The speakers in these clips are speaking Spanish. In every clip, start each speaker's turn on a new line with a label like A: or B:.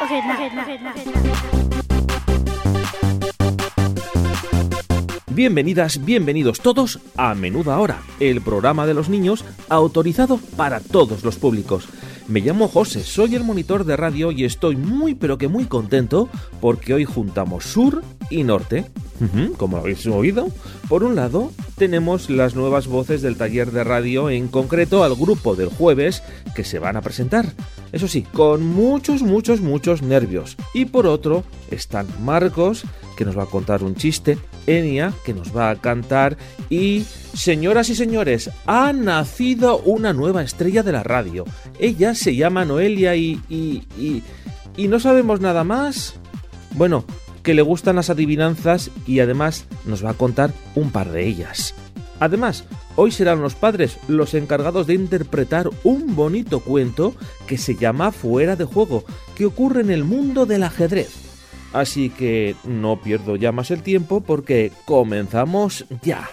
A: Bienvenidas, bienvenidos todos a Menuda Hora, el programa de los niños autorizado para todos los públicos. Me llamo José, soy el monitor de radio y estoy muy pero que muy contento porque hoy juntamos sur y norte. Como lo habéis oído, por un lado tenemos las nuevas voces del taller de radio, en concreto al grupo del jueves que se van a presentar. Eso sí, con muchos nervios. Y por otro están Marcos, que nos va a contar un chiste, Enia, que nos va a cantar y, señoras y señores, ha nacido una nueva estrella de la radio. Ella se llama Noelia y no sabemos nada más. Bueno, que le gustan las adivinanzas y además nos va a contar un par de ellas. Además, hoy serán los padres los encargados de interpretar un bonito cuento que se llama Fuera de Juego, que ocurre en el mundo del ajedrez. Así que no pierdo ya más el tiempo porque comenzamos ya.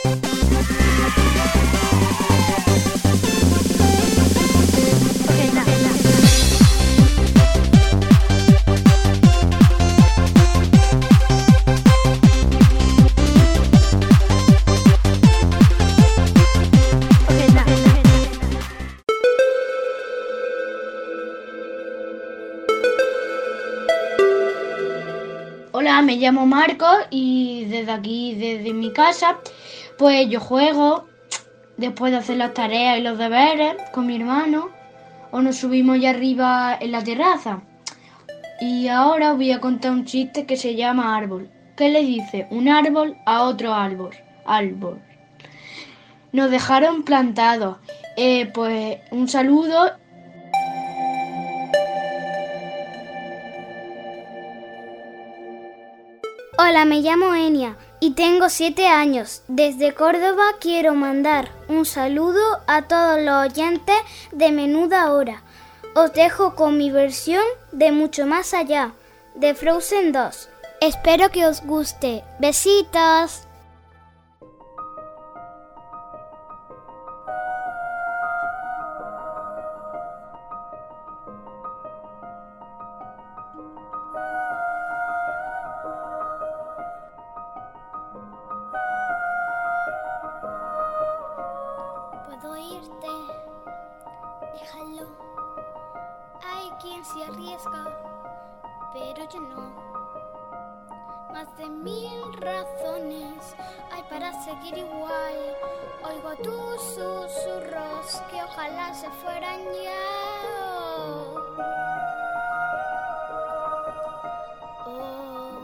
B: Hola, me llamo Marcos y desde aquí, desde mi casa, pues yo juego después de hacer las tareas y los deberes con mi hermano o nos subimos allá arriba en la terraza. Y ahora os voy a contar un chiste que se llama Árbol. ¿Qué le dice un árbol a otro árbol? Árbol. Nos dejaron plantados. Pues un saludo.
C: Hola, me llamo Enia y tengo 7 años. Desde Córdoba quiero mandar un saludo a todos los oyentes de Menuda Hora. Os dejo con mi versión de Mucho Más Allá, de Frozen 2. Espero que os guste. ¡Besitos!
D: Puedo irte, déjalo. Hay quien se arriesga, pero yo no. Más de 1000 razones hay para seguir igual. Oigo tus susurros que ojalá se fueran ya. Oh.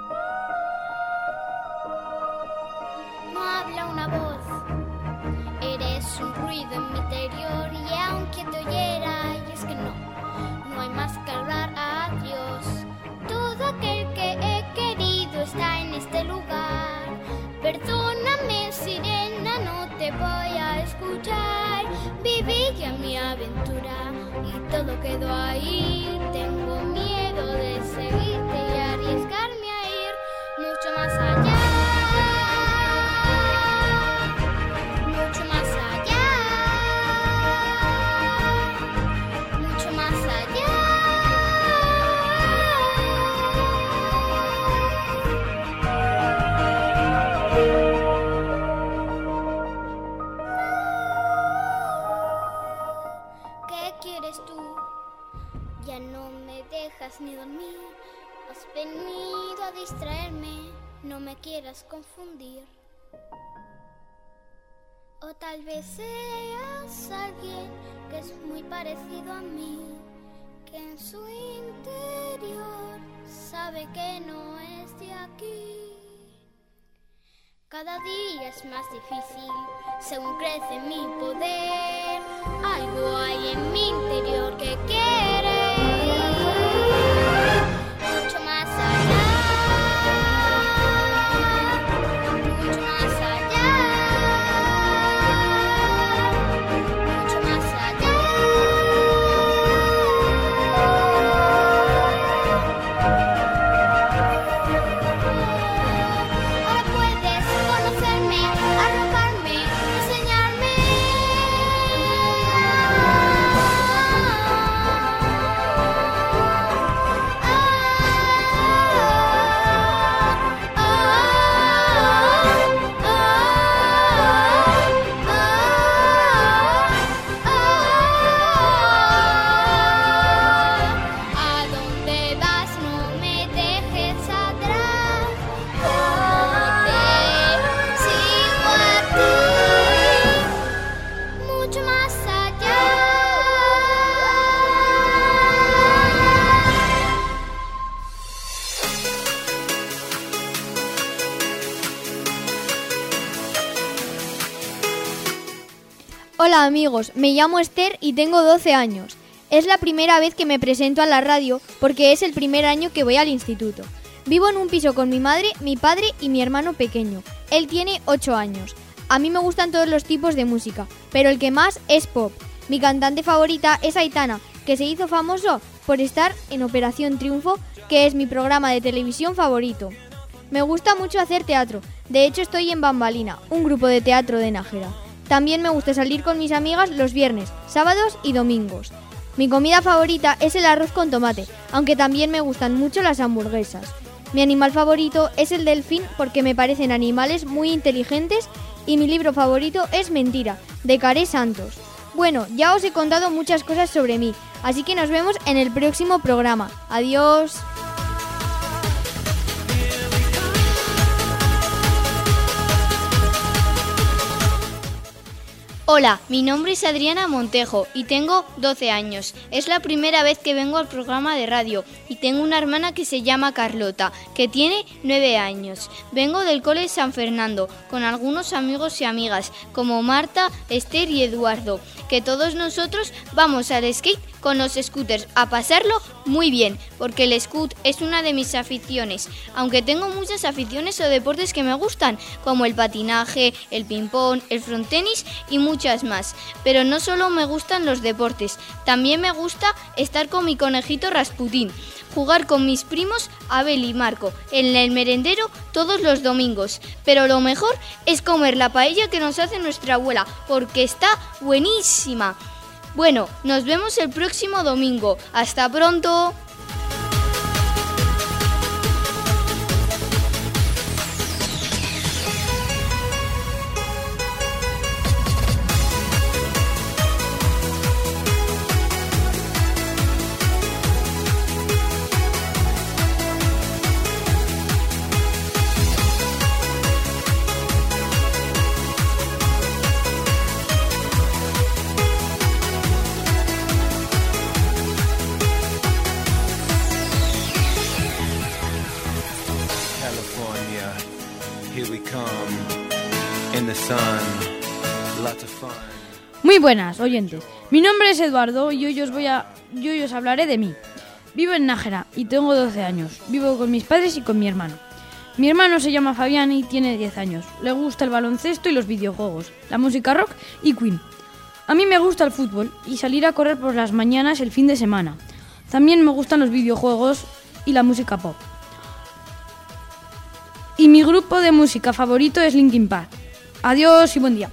D: No habla una voz. Eres un ruido en mi interior y aunque te oyera, y es que no hay más que hablar a Dios. Todo aquel que he querido está en este lugar. Perdóname, sirena, no te voy a escuchar. Viví ya mi aventura y todo quedó ahí. Tengo miedo de seguirte y arriesgarme a ir mucho más allá. Ni dormir, has venido a distraerme, no me quieras confundir. O tal vez seas alguien que es muy parecido a mí, que en su interior sabe que no es de aquí. Cada día es más difícil, según crece mi poder. Algo hay en mi interior que quiere mucho más allá, mucho más allá, mucho más allá. Ahora puedes conocerme, arrojarme, enseñarme.
E: Hola amigos, me llamo Esther y tengo 12 años. Es la primera vez que me presento a la radio porque es el primer año que voy al instituto. Vivo en un piso con mi madre, mi padre y mi hermano pequeño. Él tiene 8 años. A mí me gustan todos los tipos de música, pero el que más es pop. Mi cantante favorita es Aitana, que se hizo famoso por estar en Operación Triunfo, que es mi programa de televisión favorito. Me gusta mucho hacer teatro. De hecho, estoy en Bambalina, un grupo de teatro de Nájera. También me gusta salir con mis amigas los viernes, sábados y domingos. Mi comida favorita es el arroz con tomate, aunque también me gustan mucho las hamburguesas. Mi animal favorito es el delfín porque me parecen animales muy inteligentes y mi libro favorito es Mentira, de Caré Santos. Bueno, ya os he contado muchas cosas sobre mí, así que nos vemos en el próximo programa. Adiós.
F: Hola, mi nombre es Adriana Montejo y tengo 12 años. Es la primera vez que vengo al programa de radio y tengo una hermana que se llama Carlota, que tiene 9 años. Vengo del cole San Fernando con algunos amigos y amigas como Marta, Esther y Eduardo, que todos nosotros vamos al skate con los scooters a pasarlo muy bien, porque el scoot es una de mis aficiones, aunque tengo muchas aficiones o deportes que me gustan, como el patinaje, el ping-pong, el frontenis y muchas más. Pero no solo me gustan los deportes, también me gusta estar con mi conejito Rasputín, jugar con mis primos Abel y Marco en el merendero todos los domingos. Pero lo mejor es comer la paella que nos hace nuestra abuela, porque está buenísima. Bueno, nos vemos el próximo domingo. ¡Hasta pronto!
G: Muy buenas, oyentes. Mi nombre es Eduardo y hoy os hablaré de mí. Vivo en Nájera y tengo 12 años. Vivo con mis padres y con mi hermano. Mi hermano se llama Fabián y tiene 10 años. Le gusta el baloncesto y los videojuegos, la música rock y Queen. A mí me gusta el fútbol y salir a correr por las mañanas el fin de semana. También me gustan los videojuegos y la música pop. Y mi grupo de música favorito es Linkin Park. Adiós y buen día.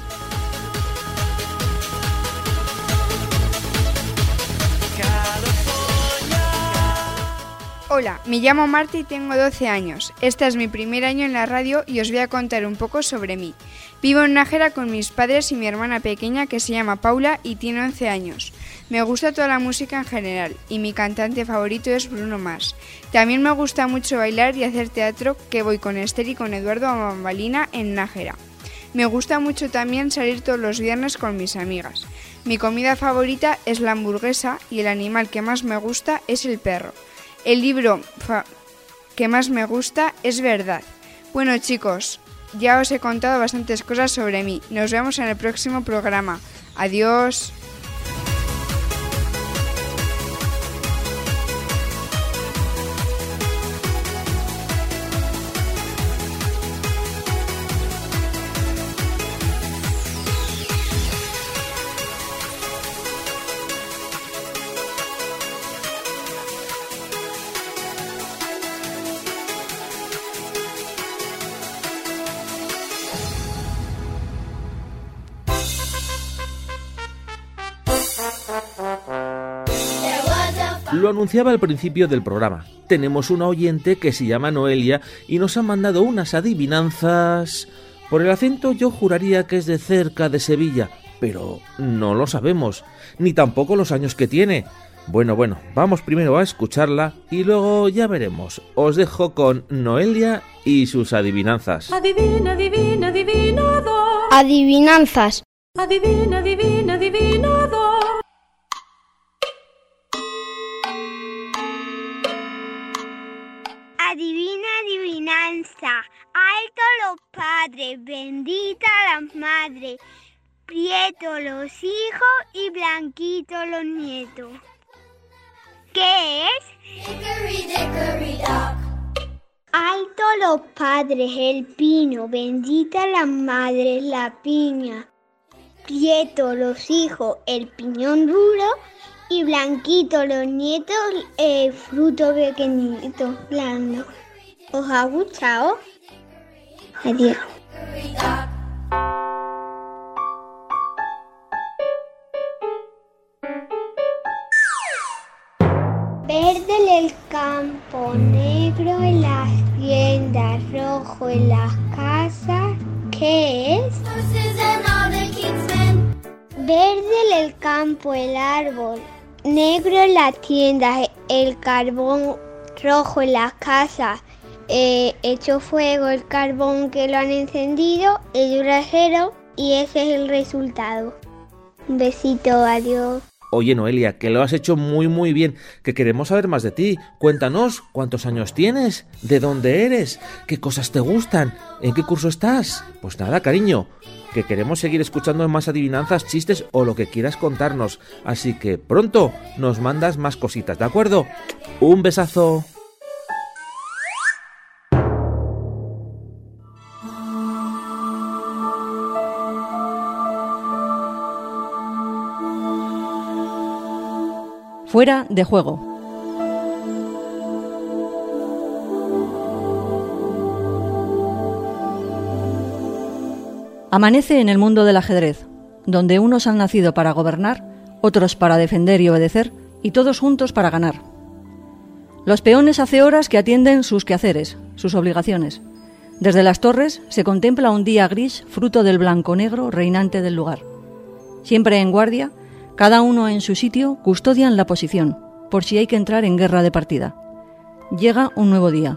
H: Hola, me llamo Marta y tengo 12 años. Este es mi primer año en la radio y os voy a contar un poco sobre mí. Vivo en Nájera con mis padres y mi hermana pequeña que se llama Paula y tiene 11 años. Me gusta toda la música en general y mi cantante favorito es Bruno Mars. También me gusta mucho bailar y hacer teatro, que voy con Esther y con Eduardo a Bambalina en Nájera. Me gusta mucho también salir todos los viernes con mis amigas. Mi comida favorita es la hamburguesa y el animal que más me gusta es el perro. El libro que más me gusta es Verdad. Bueno chicos, ya os he contado bastantes cosas sobre mí. Nos vemos en el próximo programa. Adiós.
A: Lo anunciaba al principio del programa. Tenemos una oyente que se llama Noelia y nos ha mandado unas adivinanzas. Por el acento yo juraría que es de cerca de Sevilla, pero no lo sabemos, ni tampoco los años que tiene. Bueno, vamos primero a escucharla y luego ya veremos. Os dejo con Noelia y sus adivinanzas.
I: Adivina, adivina, adivinador.
B: Adivinanzas.
I: Adivina, adivina, adivinador.
J: Adivina, adivinanza. Alto los padres, bendita la madre.
C: prieto los hijos y blanquito los nietos. ¿Qué es?
D: Hickory dickory dock.
C: Alto los padres, el pino, bendita las madres, la piña. Prieto los hijos, el piñón duro, y blanquito los nietos, el fruto pequeñito, blando. ¿Os ha gustado? Adiós. Verde el campo, negro en las tiendas, rojo en las casas. ¿Qué es? Verde el campo, el árbol, negro en las tiendas, el carbón, rojo en las casas. Hecho fuego el carbón que lo han encendido, el brasero, y ese es el resultado. Un besito, adiós.
A: Oye, Noelia, que lo has hecho muy bien, que queremos saber más de ti. Cuéntanos, ¿cuántos años tienes? ¿De dónde eres? ¿Qué cosas te gustan? ¿En qué curso estás? Pues nada, cariño, que queremos seguir escuchando más adivinanzas, chistes o lo que quieras contarnos. Así que pronto nos mandas más cositas, ¿de acuerdo? Un besazo.
J: Fuera de juego. Amanece en el mundo del ajedrez, donde unos han nacido para gobernar, otros para defender y obedecer, y todos juntos para ganar. Los peones hace horas que atienden sus quehaceres, sus obligaciones. Desde las torres se contempla un día gris, fruto del blanco-negro reinante del lugar. Siempre en guardia, cada uno en su sitio custodian la posición, por si hay que entrar en guerra de partida. Llega un nuevo día.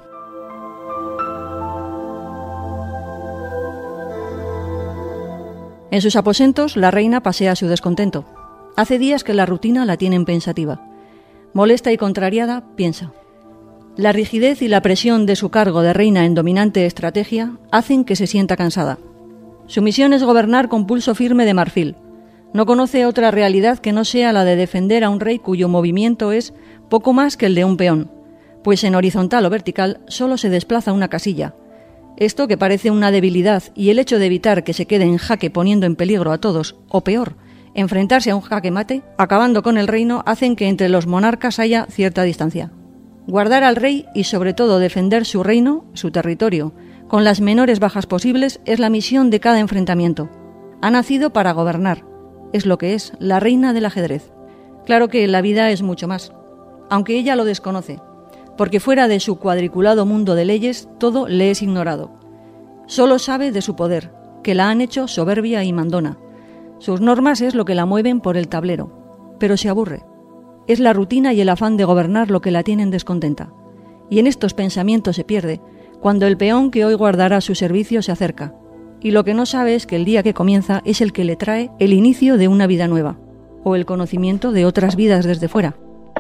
J: En sus aposentos, la reina pasea su descontento. Hace días que la rutina la tienen pensativa. Molesta y contrariada, piensa. La rigidez y la presión de su cargo de reina en dominante estrategia hacen que se sienta cansada. Su misión es gobernar con pulso firme de marfil. No conoce otra realidad que no sea la de defender a un rey cuyo movimiento es poco más que el de un peón, pues en horizontal o vertical solo se desplaza una casilla. Esto, que parece una debilidad, y el hecho de evitar que se quede en jaque poniendo en peligro a todos, o peor, enfrentarse a un jaque mate, acabando con el reino, hacen que entre los monarcas haya cierta distancia. Guardar al rey y sobre todo defender su reino, su territorio, con las menores bajas posibles es la misión de cada enfrentamiento. Ha nacido para gobernar. Es lo que es, la reina del ajedrez. Claro que la vida es mucho más, aunque ella lo desconoce, porque fuera de su cuadriculado mundo de leyes todo le es ignorado. Solo sabe de su poder, que la han hecho soberbia y mandona. Sus normas es lo que la mueven por el tablero, pero se aburre. Es la rutina y el afán de gobernar lo que la tienen descontenta. Y en estos pensamientos se pierde cuando el peón que hoy guardará su servicio se acerca. Y lo que no sabe es que el día que comienza es el que le trae el inicio de una vida nueva, o el conocimiento de otras vidas desde fuera.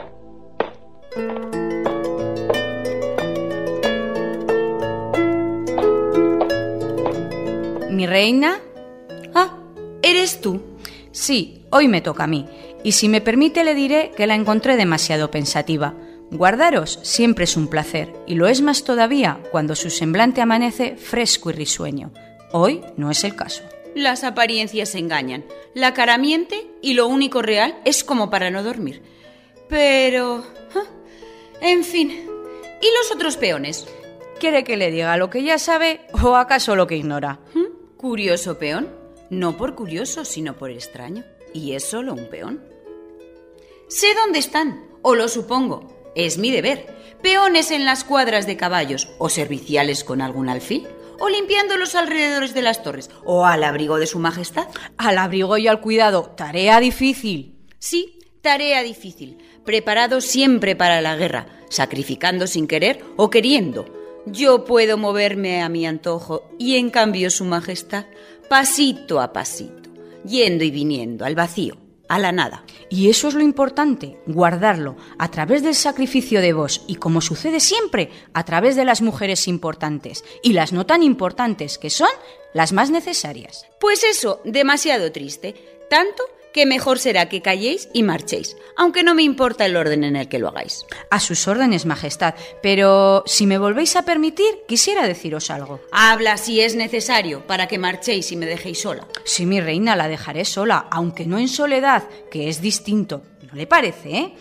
K: ¿Mi reina? Ah, ¿eres tú? Sí, hoy me toca a mí. Y si me permite le diré que la encontré demasiado pensativa. Guardaros siempre es un placer, y lo es más todavía cuando su semblante amanece fresco y risueño. Hoy no es el caso.
L: Las apariencias engañan. La cara miente y lo único real es como para no dormir. Pero... en fin. ¿Y los otros peones?
K: ¿Quiere que le diga lo que ya sabe o acaso lo que ignora?
L: ¿Curioso peón? No por curioso, sino por extraño. Y es solo un peón. Sé dónde están, o lo supongo. Es mi deber. Peones en las cuadras de caballos, o serviciales con algún alfil, o limpiando los alrededores de las torres, o al abrigo de su majestad.
K: Al abrigo y al cuidado. Tarea difícil.
L: Sí, tarea difícil. Preparado siempre para la guerra, sacrificando sin querer o queriendo. Yo puedo moverme a mi antojo y en cambio su majestad, pasito a pasito, yendo y viniendo al vacío, a la nada.
K: Y eso es lo importante, guardarlo a través del sacrificio de vos y, como sucede siempre, a través de las mujeres importantes y las no tan importantes, que son las más necesarias.
L: Pues eso, demasiado triste, tanto que mejor será que calléis y marchéis, aunque no me importa el orden en el que lo hagáis.
K: A sus órdenes, Majestad, pero si me volvéis a permitir, quisiera deciros algo.
L: Habla si es necesario, para que marchéis y me dejéis sola.
K: Sí, mi reina, la dejaré sola, aunque no en soledad, que es distinto. ¿No le parece,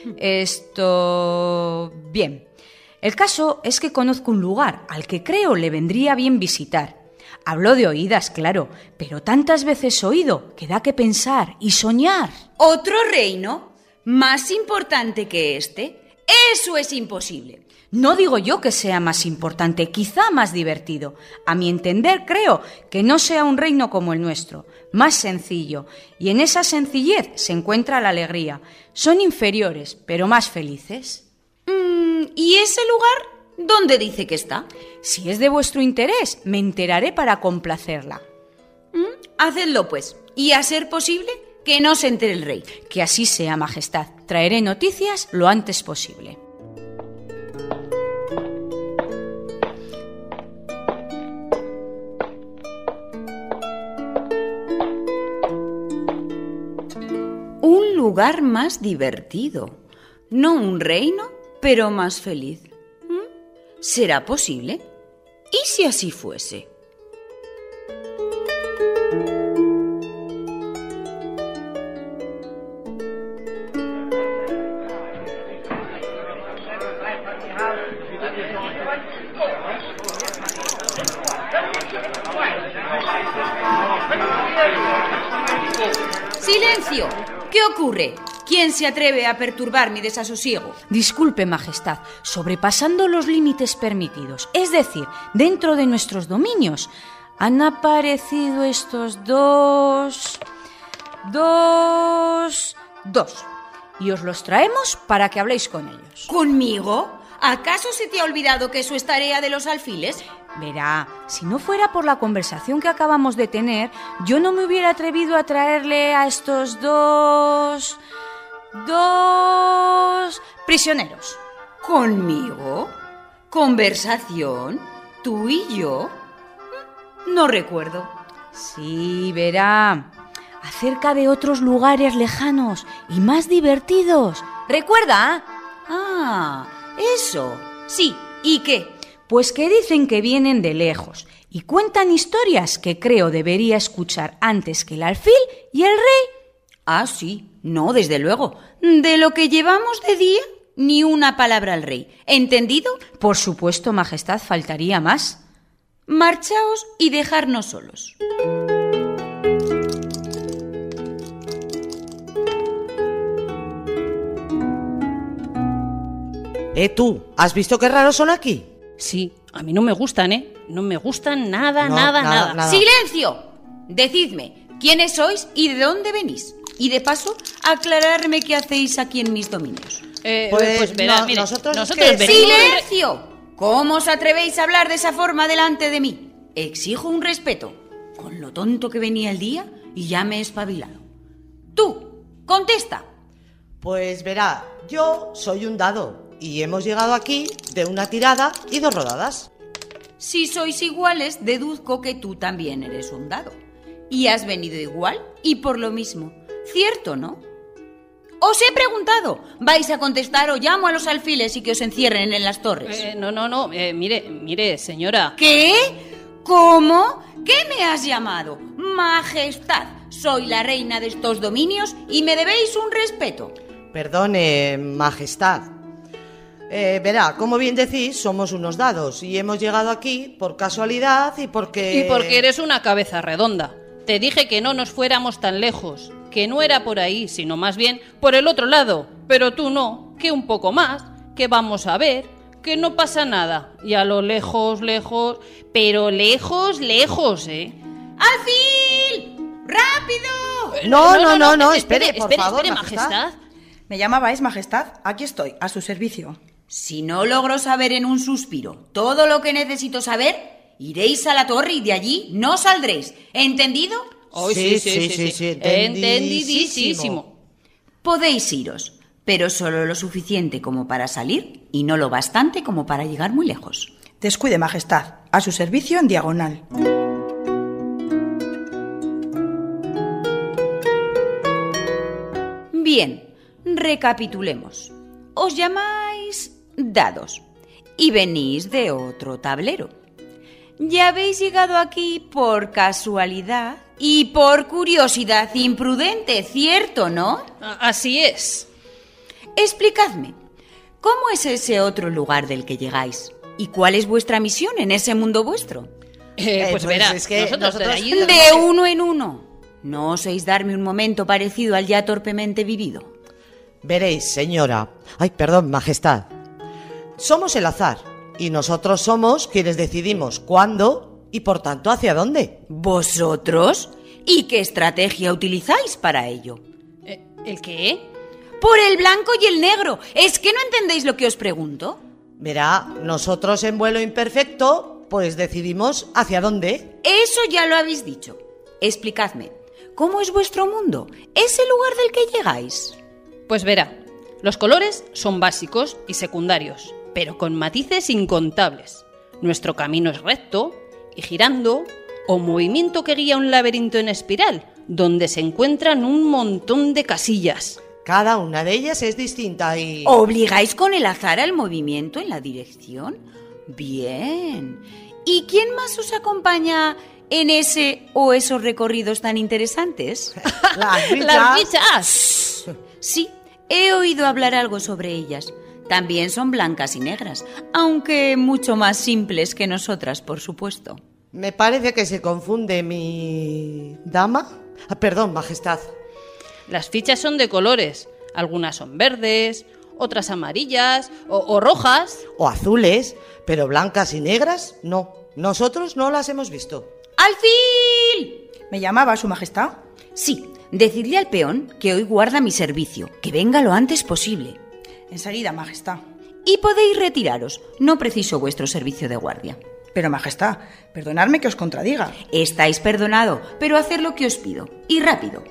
K: Bien. El caso es que conozco un lugar al que creo le vendría bien visitar. Hablo de oídas, claro, pero tantas veces oído que da que pensar y soñar.
L: ¿Otro reino? ¿Más importante que este? ¡Eso es imposible!
K: No digo yo que sea más importante, quizá más divertido. A mi entender, creo que no sea un reino como el nuestro, más sencillo. Y en esa sencillez se encuentra la alegría. Son inferiores, pero más felices.
L: ¿Y ese lugar? ¿Dónde dice que está?
K: Si es de vuestro interés, me enteraré para complacerla.
L: Hacedlo, pues. Y a ser posible, que no se entere el rey.
K: Que así sea, Majestad. Traeré noticias lo antes posible.
L: Un lugar más divertido. No un reino, pero más feliz. ¿Será posible? ¿Y si así fuese? ¡Silencio! ¿Qué ocurre? ¿Quién se atreve a perturbar mi desasosiego?
K: Disculpe, Majestad, sobrepasando los límites permitidos, es decir, dentro de nuestros dominios, han aparecido estos dos... Y os los traemos para que habléis con ellos.
L: ¿Conmigo? ¿Acaso se te ha olvidado que eso es tarea de los alfiles?
K: Verá, si no fuera por la conversación que acabamos de tener, yo no me hubiera atrevido a traerle a estos dos prisioneros.
L: ¿Conmigo? ¿Conversación? ¿Tú y yo? No recuerdo.
K: Sí, verá, acerca de otros lugares lejanos y más divertidos. ¿Recuerda?
L: Ah, eso. Sí, ¿y qué?
K: Pues que dicen que vienen de lejos y cuentan historias que creo debería escuchar antes que el alfil y el rey.
L: Ah, sí. No, desde luego. De lo que llevamos de día, ni una palabra al rey. ¿Entendido?
K: Por supuesto, Majestad, faltaría más.
L: Marchaos y dejarnos solos.
M: Tú, ¿has visto qué raros son aquí?
N: Sí, a mí no me gustan, No me gustan nada.
L: ¡Silencio! Decidme, ¿quiénes sois y de dónde venís? Y de paso, aclararme qué hacéis aquí en mis dominios.
N: Pues verá, mire, nosotros
L: venimos... ¡Silencio! ¿Cómo os atrevéis a hablar de esa forma delante de mí? Exijo un respeto. Con lo tonto que venía el día y ya me he espabilado. Tú, contesta.
M: Pues verá, yo soy un dado y hemos llegado aquí de una tirada y 2 rodadas.
L: Si sois iguales, deduzco que tú también eres un dado. Y has venido igual y por lo mismo. ¿Cierto, no? Os he preguntado. ¿Vais a contestar o llamo a los alfiles y que os encierren en las torres?
N: No. Mire, señora.
L: ¿Qué? ¿Cómo? ¿Qué me has llamado? Majestad. Soy la reina de estos dominios y me debéis un respeto.
M: Perdone, Majestad. Verá, como bien decís, somos unos dados y hemos llegado aquí por casualidad y porque...
N: Y porque eres una cabeza redonda. Te dije que no nos fuéramos tan lejos, que no era por ahí, sino más bien por el otro lado. Pero tú no, que un poco más, que vamos a ver, que no pasa nada. Y a lo lejos, pero lejos,
L: ¡Alfil! ¡Rápido!
M: No, espere, por favor,
N: Majestad.
O: ¿Me llamabais, Majestad? Aquí estoy, a su servicio.
L: Si no logro saber en un suspiro todo lo que necesito saber, iréis a la torre y de allí no saldréis. ¿Entendido?
N: Oh, sí. Entendidísimo.
L: Podéis iros, pero solo lo suficiente como para salir y no lo bastante como para llegar muy lejos.
O: Descuide, Majestad. A su servicio en diagonal.
L: Bien, recapitulemos. Os llamáis dados y venís de otro tablero. Ya habéis llegado aquí por casualidad y por curiosidad imprudente, ¿cierto, no?
N: Así es.
L: Explicadme, ¿cómo es ese otro lugar del que llegáis? ¿Y cuál es vuestra misión en ese mundo vuestro?
N: Pues verá,
M: es que
N: nosotros
L: de uno en uno. ¿No oséis darme un momento parecido al ya torpemente vivido?
M: Veréis, señora. Ay, perdón, Majestad. Somos el azar y nosotros somos quienes decidimos cuándo y por tanto hacia dónde.
L: ¿Vosotros? ¿Y qué estrategia utilizáis para ello?
N: ¿El qué?
L: Por el blanco y el negro. ¿Es que no entendéis lo que os pregunto?
M: Verá, nosotros en vuelo imperfecto, pues decidimos hacia dónde.
L: Eso ya lo habéis dicho. Explicadme, ¿cómo es vuestro mundo? ¿Ese lugar del que llegáis?
N: Pues verá, los colores son básicos y secundarios, pero con matices incontables. Nuestro camino es recto y girando, o movimiento que guía un laberinto en espiral, donde se encuentran un montón de casillas.
M: Cada una de ellas es distinta y...
L: ¿Obligáis con el azar al movimiento en la dirección? Bien. ¿Y quién más os acompaña en ese o esos recorridos tan interesantes?
N: ¡Las bichas!
L: Sí, he oído hablar algo sobre ellas. También son blancas y negras, aunque mucho más simples que nosotras, por supuesto.
M: Me parece que se confunde mi... ¿dama? Perdón, Majestad.
N: Las fichas son de colores. Algunas son verdes, otras amarillas o rojas.
M: O azules, pero blancas y negras, no. Nosotros no las hemos visto.
L: ¡Alfil!
O: ¿Me llamaba Su Majestad?
L: Sí, decidle al peón que hoy guarda mi servicio, que venga lo antes posible.
O: Enseguida, Majestad.
L: Y podéis retiraros, no preciso vuestro servicio de guardia.
O: Pero, Majestad, perdonadme que os contradiga.
L: Estáis perdonado, pero haced lo que os pido, y rápido.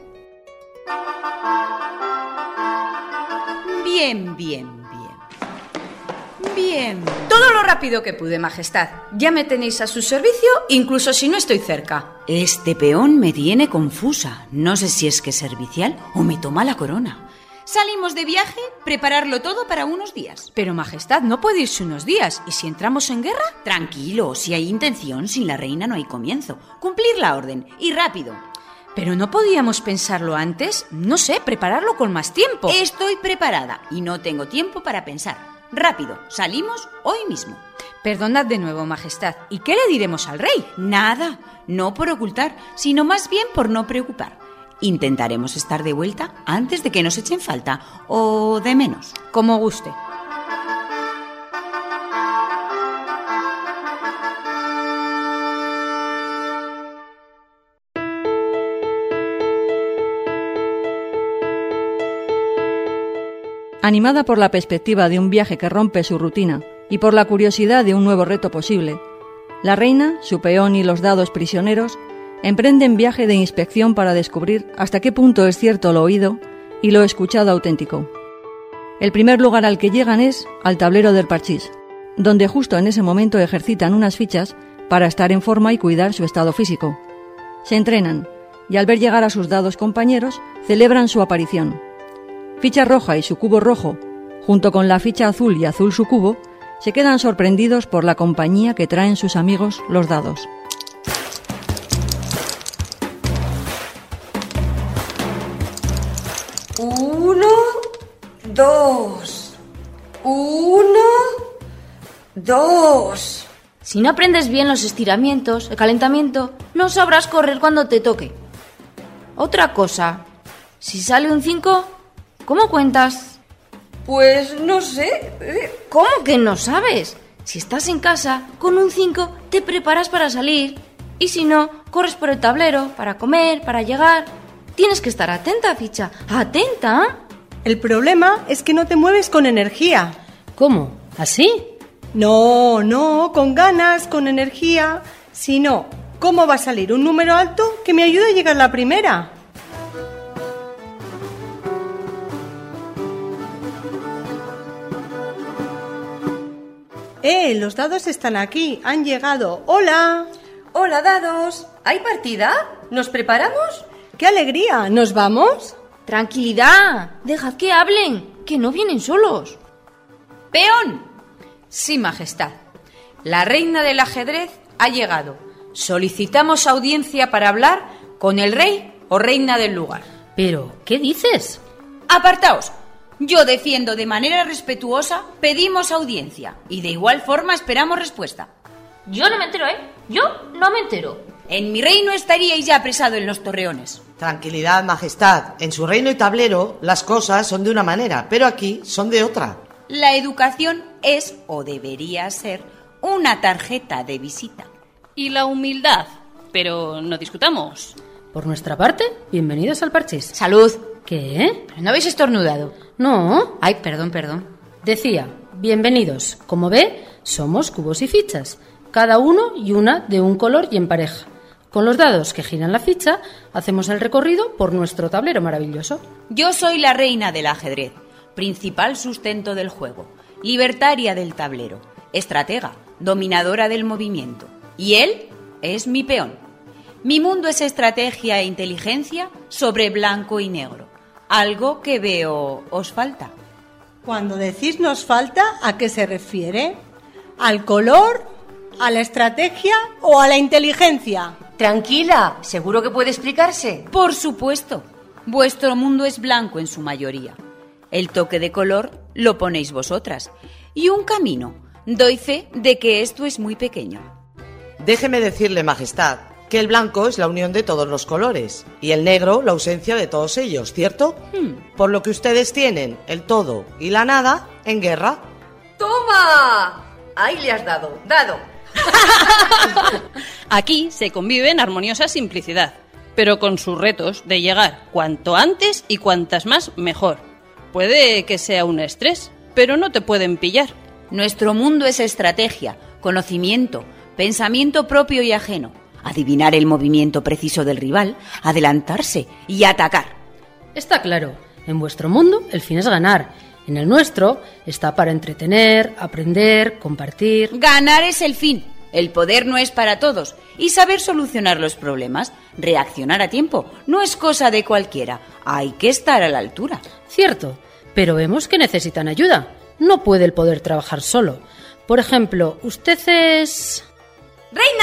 L: Bien.
K: Todo lo rápido que pude, Majestad. Ya me tenéis a su servicio, incluso si no estoy cerca.
L: Este peón me tiene confusa. No sé si es que es servicial o me toma la corona. Salimos de viaje, prepararlo todo para unos días.
K: Pero, Majestad, no puede irse unos días. ¿Y si entramos en guerra?
L: Tranquilo, si hay intención, sin la reina no hay comienzo. Cumplir la orden, y rápido.
K: ¿Pero no podíamos pensarlo antes? No sé, prepararlo con más tiempo.
L: Estoy preparada y no tengo tiempo para pensar. Rápido, salimos hoy mismo.
K: Perdonad de nuevo, Majestad. ¿Y qué le diremos al rey?
L: Nada, no por ocultar, sino más bien por no preocupar. Intentaremos estar de vuelta antes de que nos echen falta, o de menos.
K: Como guste.
J: Animada por la perspectiva de un viaje que rompe su rutina y por la curiosidad de un nuevo reto posible, la reina, su peón y los dados prisioneros emprenden viaje de inspección para descubrir hasta qué punto es cierto lo oído y lo escuchado auténtico. El primer lugar al que llegan es al tablero del parchís, donde justo en ese momento ejercitan unas fichas para estar en forma y cuidar su estado físico. Se entrenan y al ver llegar a sus dados compañeros celebran su aparición. Ficha roja y su cubo rojo, junto con la ficha azul y azul su cubo, se quedan sorprendidos por la compañía que traen sus amigos los dados.
K: Uno, dos. Uno, dos.
P: Si no aprendes bien los estiramientos, el calentamiento, no sabrás correr cuando te toque. Otra cosa, si sale un 5, ¿cómo cuentas?
K: Pues no sé.
P: ¿Cómo que no sabes? Si estás en casa, con un 5 te preparas para salir. Y si no, corres por el tablero, para comer, para llegar. Tienes que estar atenta, ficha. ¡Atenta!
Q: El problema es que no te mueves con energía.
P: ¿Cómo? ¿Así?
Q: No, con ganas, con energía, sino ¿Cómo va a salir un número alto que me ayude a llegar la primera? Los dados están aquí, han llegado. ¡Hola!
P: Hola, dados. ¿Hay partida? ¿Nos preparamos?
Q: ¡Qué alegría! ¿Nos vamos?
P: Tranquilidad. Dejad que hablen, que no vienen solos.
K: ¡Peón! Sí, Majestad. La reina del ajedrez ha llegado. Solicitamos audiencia para hablar con el rey o reina del lugar.
P: ¿Pero qué dices?
L: Apartaos. Yo defiendo de manera respetuosa, pedimos audiencia y de igual forma esperamos respuesta.
P: Yo no me entero, ¿eh? Yo no me entero.
L: En mi reino estaríais ya apresado en los torreones.
M: Tranquilidad, Majestad. En su reino y tablero las cosas son de una manera, pero aquí son de otra.
L: La educación es, o debería ser, una tarjeta de visita.
N: Y la humildad. Pero no discutamos.
R: Por nuestra parte, bienvenidos al parchís.
K: ¡Salud!
R: ¿Qué?
K: ¿No habéis estornudado?
R: No.
K: Ay, perdón.
R: Decía, bienvenidos. Como ve, somos cubos y fichas. Cada uno y una de un color y en pareja. Con los dados que giran la ficha, hacemos el recorrido por nuestro tablero maravilloso.
L: Yo soy la reina del ajedrez, principal sustento del juego, libertaria del tablero, estratega, dominadora del movimiento. Y él es mi peón. Mi mundo es estrategia e inteligencia sobre blanco y negro. Algo que veo os falta.
Q: Cuando decís nos falta, ¿a qué se refiere? ¿Al color, a la estrategia o a la inteligencia?
P: Tranquila, ¿seguro que puede explicarse?
L: Por supuesto. Vuestro mundo es blanco en su mayoría. El toque de color lo ponéis vosotras. Y un camino. Doy fe de que esto es muy pequeño.
M: Déjeme decirle, Majestad, que el blanco es la unión de todos los colores y el negro la ausencia de todos ellos, ¿cierto? Por lo que ustedes tienen el todo y la nada en guerra.
P: ¡Toma! Ahí le has dado.
N: Aquí se convive en armoniosa simplicidad, pero con sus retos de llegar cuanto antes y cuantas más mejor. Puede que sea un estrés, pero no te pueden pillar.
L: Nuestro mundo es estrategia, conocimiento, pensamiento propio y ajeno. Adivinar el movimiento preciso del rival, adelantarse y atacar.
R: Está claro, en vuestro mundo el fin es ganar. En el nuestro está para entretener, aprender, compartir.
L: Ganar es el fin. El poder no es para todos. Y saber solucionar los problemas, reaccionar a tiempo, no es cosa de cualquiera. Hay que estar a la altura.
R: Cierto, pero vemos que necesitan ayuda. No puede el poder trabajar solo. Por ejemplo, usted es...
P: ¡Reina!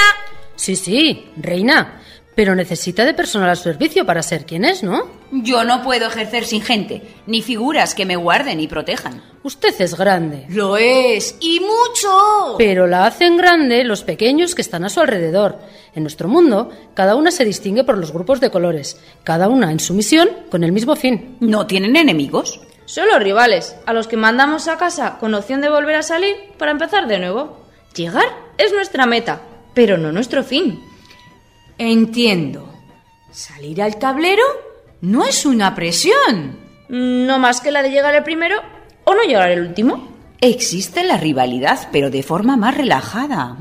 R: Sí, reina, pero necesita de personal a su servicio para ser quien es, ¿no?
L: Yo no puedo ejercer sin gente, ni figuras que me guarden y protejan.
R: Usted es grande.
P: Lo es, y mucho.
R: Pero la hacen grande los pequeños que están a su alrededor. En nuestro mundo, cada una se distingue por los grupos de colores, cada una en su misión con el mismo fin.
L: ¿No tienen enemigos?
P: Solo rivales, a los que mandamos a casa con opción de volver a salir para empezar de nuevo. Llegar es nuestra meta, pero no nuestro fin.
K: Entiendo. ¿Salir al tablero no es una presión?
P: No más que la de llegar el primero o no llegar el último.
L: Existe la rivalidad, pero de forma más relajada.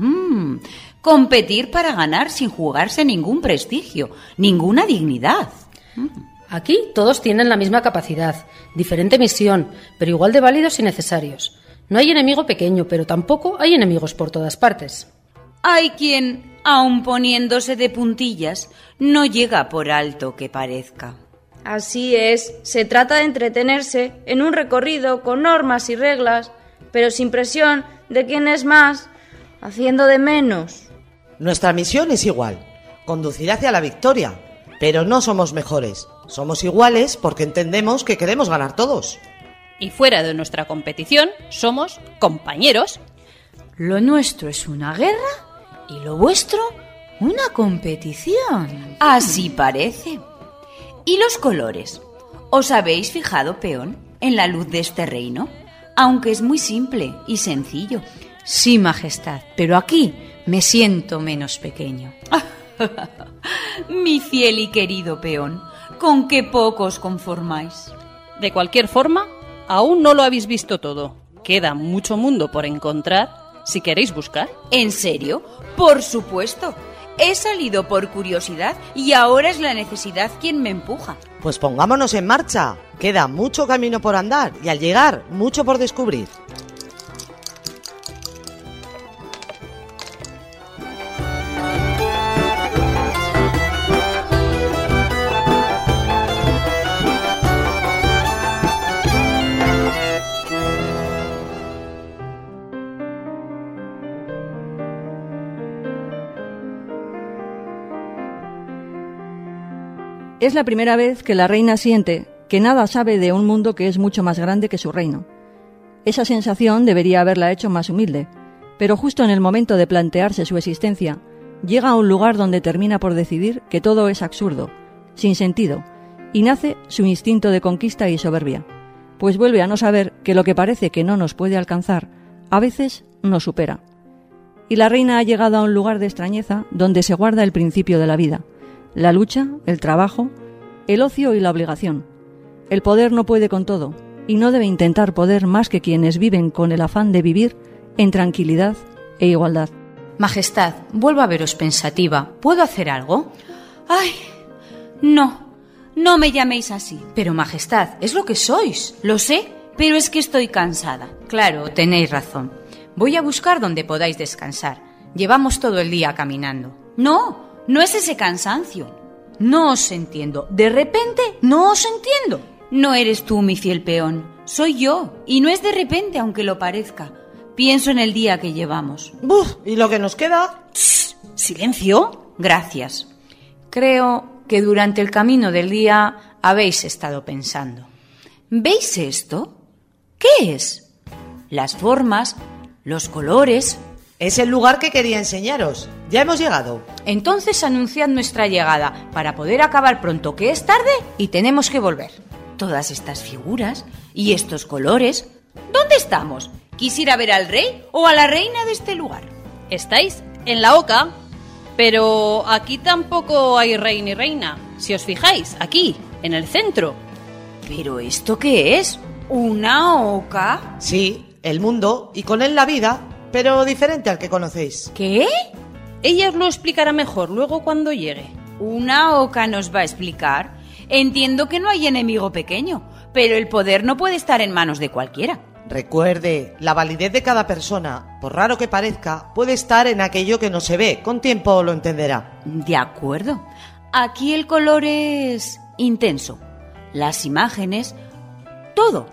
L: Competir para ganar sin jugarse ningún prestigio, ninguna dignidad.
R: Aquí todos tienen la misma capacidad, diferente misión, pero igual de válidos y necesarios. No hay enemigo pequeño, pero tampoco hay enemigos por todas partes.
L: Hay quien, aun poniéndose de puntillas, no llega por alto que parezca.
P: Así es, se trata de entretenerse en un recorrido con normas y reglas, pero sin presión de quién es más, haciendo de menos.
M: Nuestra misión es igual, conducir hacia la victoria, pero no somos mejores. Somos iguales porque entendemos que queremos ganar todos.
N: Y fuera de nuestra competición, somos compañeros.
K: Lo nuestro es una guerra y lo vuestro una competición.
L: Así parece. ¿Y los colores? ¿Os habéis fijado, peón, en la luz de este reino? Aunque es muy simple y sencillo.
K: Sí, Majestad, pero aquí me siento menos pequeño.
L: Mi fiel y querido peón, ¿con qué poco os conformáis?
N: De cualquier forma, aún no lo habéis visto todo. Queda mucho mundo por encontrar si queréis buscar.
L: ¿En serio? Por supuesto. He salido por curiosidad y ahora es la necesidad quien me empuja.
M: Pues pongámonos en marcha. Queda mucho camino por andar y al llegar, mucho por descubrir.
J: Es la primera vez que la reina siente que nada sabe de un mundo que es mucho más grande que su reino. Esa sensación debería haberla hecho más humilde, pero justo en el momento de plantearse su existencia, llega a un lugar donde termina por decidir que todo es absurdo, sin sentido, y nace su instinto de conquista y soberbia, pues vuelve a no saber que lo que parece que no nos puede alcanzar, a veces nos supera. Y la reina ha llegado a un lugar de extrañeza donde se guarda el principio de la vida, la lucha, el trabajo, el ocio y la obligación. El poder no puede con todo, y no debe intentar poder más que quienes viven con el afán de vivir en tranquilidad e igualdad.
K: Majestad, vuelvo a veros pensativa. ¿Puedo hacer algo?
L: Ay, no me llaméis así.
K: Pero, Majestad, es lo que sois.
L: Lo sé, pero es que estoy cansada.
K: Claro, tenéis razón. Voy a buscar donde podáis descansar. Llevamos todo el día caminando.
L: No es ese cansancio.
K: No os entiendo. De repente, no os entiendo.
L: No eres tú, mi fiel peón. Soy yo. Y no es de repente, aunque lo parezca. Pienso en el día que llevamos.
M: ¡Buf! ¿Y lo que nos queda?
L: ¡Shh! ¿Silencio? Gracias.
K: Creo que durante el camino del día habéis estado pensando.
L: ¿Veis esto? ¿Qué es? Las formas, los colores.
M: Es el lugar que quería enseñaros. Ya hemos llegado.
K: Entonces anunciad nuestra llegada para poder acabar pronto, que es tarde y tenemos que volver.
L: Todas estas figuras y estos colores. ¿Dónde estamos? ¿Quisiera ver al rey o a la reina de este lugar?
N: Estáis en la oca, pero aquí tampoco hay rey ni reina. Si os fijáis, aquí, en el centro.
L: ¿Pero esto qué es? ¿Una oca?
M: Sí, el mundo y con él la vida, pero diferente al que conocéis.
L: ¿Qué?
N: Ella os lo explicará mejor luego cuando llegue.
L: ¿Una oca nos va a explicar? Entiendo que no hay enemigo pequeño, pero el poder no puede estar en manos de cualquiera.
M: Recuerde, la validez de cada persona, por raro que parezca, puede estar en aquello que no se ve. Con tiempo lo entenderá.
L: De acuerdo. Aquí el color es intenso. Las imágenes, todo.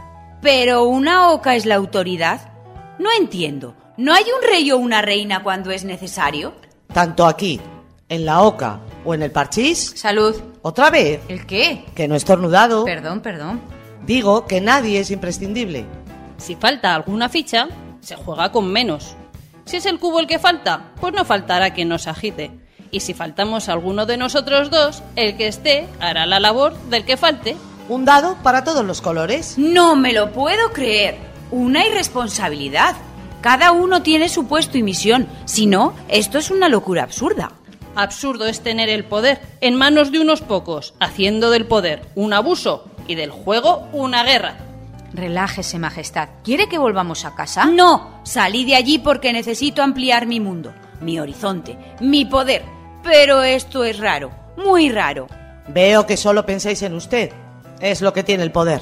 L: Pero ¿una oca es la autoridad? No entiendo. ¿No hay un rey o una reina cuando es necesario?
M: Tanto aquí, en la oca o en el parchís.
K: Salud.
M: ¿Otra vez?
K: ¿El qué?
M: Que no he estornudado.
K: Perdón.
M: Digo que nadie es imprescindible.
N: Si falta alguna ficha, se juega con menos. Si es el cubo el que falta, pues no faltará quien nos agite. Y si faltamos alguno de nosotros dos, el que esté hará la labor del que falte.
M: ¿Un dado para todos los colores?
L: No me lo puedo creer. Una irresponsabilidad. Cada uno tiene su puesto y misión. Si no, esto es una locura absurda.
N: Absurdo es tener el poder en manos de unos pocos, haciendo del poder un abuso y del juego una guerra.
K: Relájese, Majestad. ¿Quiere que volvamos a casa?
L: No, salí de allí porque necesito ampliar mi mundo, mi horizonte, mi poder. Pero esto es raro, muy raro.
M: Veo que solo pensáis en usted. Es lo que tiene el poder.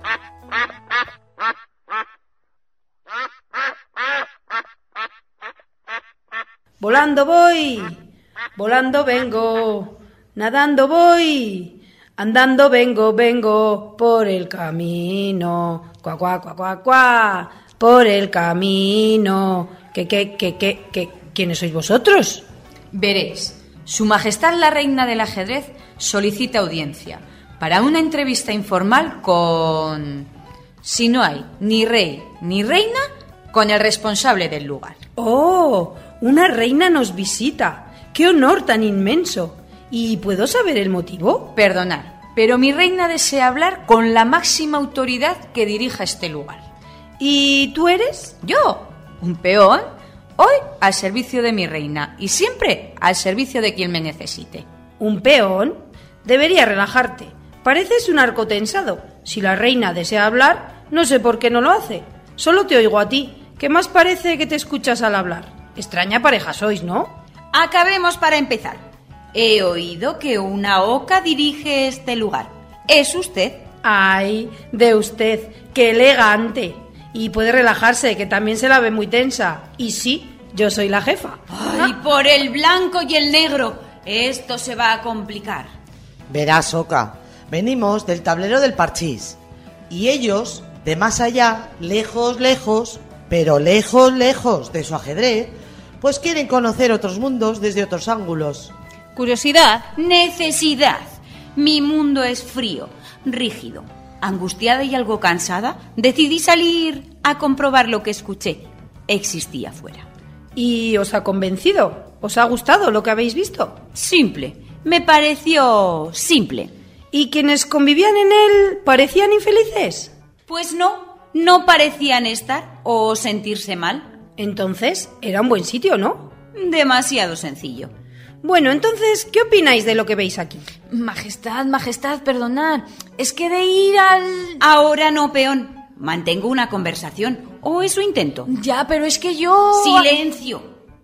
G: Volando voy, volando vengo, nadando voy, andando vengo por el camino, cuá, cuá, cuá, cuá, cuá, por el camino. ¿Quiénes sois vosotros?
K: Veréis, Su Majestad la Reina del Ajedrez solicita audiencia para una entrevista informal con... Si no hay ni rey ni reina, con el responsable del lugar.
G: ¡Oh! Una reina nos visita. ¡Qué honor tan inmenso! ¿Y puedo saber el motivo?
K: Perdonad, pero mi reina desea hablar con la máxima autoridad que dirija este lugar.
G: ¿Y tú eres?
K: Yo, un peón, hoy al servicio de mi reina y siempre al servicio de quien me necesite.
G: ¿Un peón? Debería relajarte. Pareces un arco tensado. Si la reina desea hablar, no sé por qué no lo hace. Solo te oigo a ti, que más parece que te escuchas al hablar. Extraña pareja sois, ¿no?
L: acabemos para empezar. He oído que una oca dirige este lugar. ¿Es usted?
S: Ay, de usted, qué elegante. Y puede relajarse, que también se la ve muy tensa. Y sí, yo soy la jefa.
L: Ay, por el blanco y el negro. Esto se va a complicar.
M: Verás, Oca, venimos del tablero del parchís. Y ellos, de más allá, lejos, lejos, pero lejos, lejos de su ajedrez, pues quieren conocer otros mundos desde otros ángulos.
L: Curiosidad. Necesidad. Mi mundo es frío, rígido. Angustiada y algo cansada, decidí salir a comprobar lo que escuché. Existía fuera.
S: ¿Y os ha convencido? ¿Os ha gustado lo que habéis visto?
L: Simple. Me pareció simple.
S: ¿Y quienes convivían en él parecían infelices?
L: Pues no parecían estar o sentirse mal.
S: Entonces, era un buen sitio, ¿no?
L: Demasiado sencillo.
S: Bueno, entonces, ¿qué opináis de lo que veis aquí?
P: Majestad, perdonad. Es que de ir al...
L: Ahora no, peón. Mantengo una conversación, o eso intento.
P: Ya, pero es que yo...
L: ¡Silencio!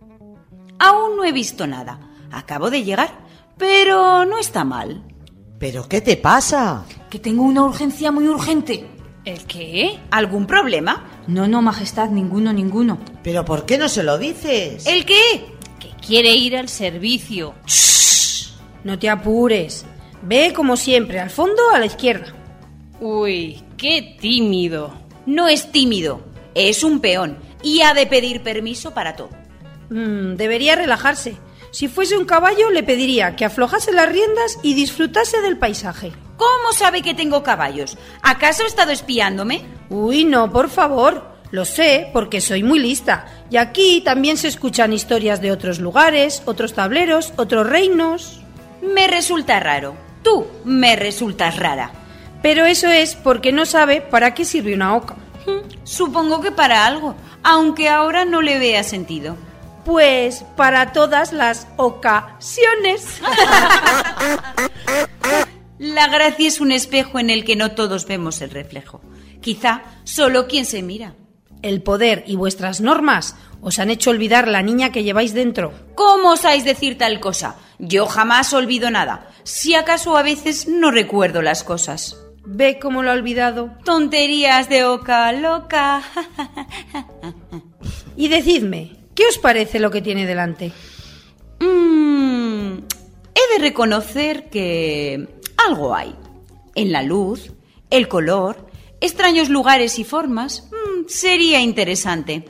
L: Aún no he visto nada. Acabo de llegar, pero no está mal.
M: ¿Pero qué te pasa?
P: Que tengo una urgencia muy urgente.
L: ¿El qué? ¿Algún problema?
P: No, majestad, ninguno.
M: ¿Pero por qué no se lo dices?
L: ¿El qué?
N: Que quiere ir al servicio.
S: ¡Shh! No te apures. Ve como siempre, al fondo a la izquierda.
N: Uy, qué tímido.
L: No es tímido, es un peón y ha de pedir permiso para todo.
S: Debería relajarse. Si fuese un caballo le pediría que aflojase las riendas y disfrutase del paisaje.
L: ¿Cómo sabe que tengo caballos? ¿Acaso ha estado espiándome?
S: Uy, no, por favor. Lo sé porque soy muy lista. Y aquí también se escuchan historias de otros lugares, otros tableros, otros reinos.
L: Me resulta raro. Tú me resultas rara.
S: Pero eso es porque no sabe para qué sirve una oca.
L: Supongo que para algo, aunque ahora no le vea sentido.
S: Pues para todas las ocasiones.
L: La gracia es un espejo en el que no todos vemos el reflejo. Quizá solo quien se mira.
S: El poder y vuestras normas os han hecho olvidar la niña que lleváis dentro.
L: ¿Cómo osáis decir tal cosa? Yo jamás olvido nada. Si acaso a veces no recuerdo las cosas.
S: Ve cómo lo ha olvidado.
L: Tonterías de oca loca.
S: Y decidme, ¿qué os parece lo que tiene delante?
L: He de reconocer que algo hay. En la luz, el color, extraños lugares y formas. Sería interesante.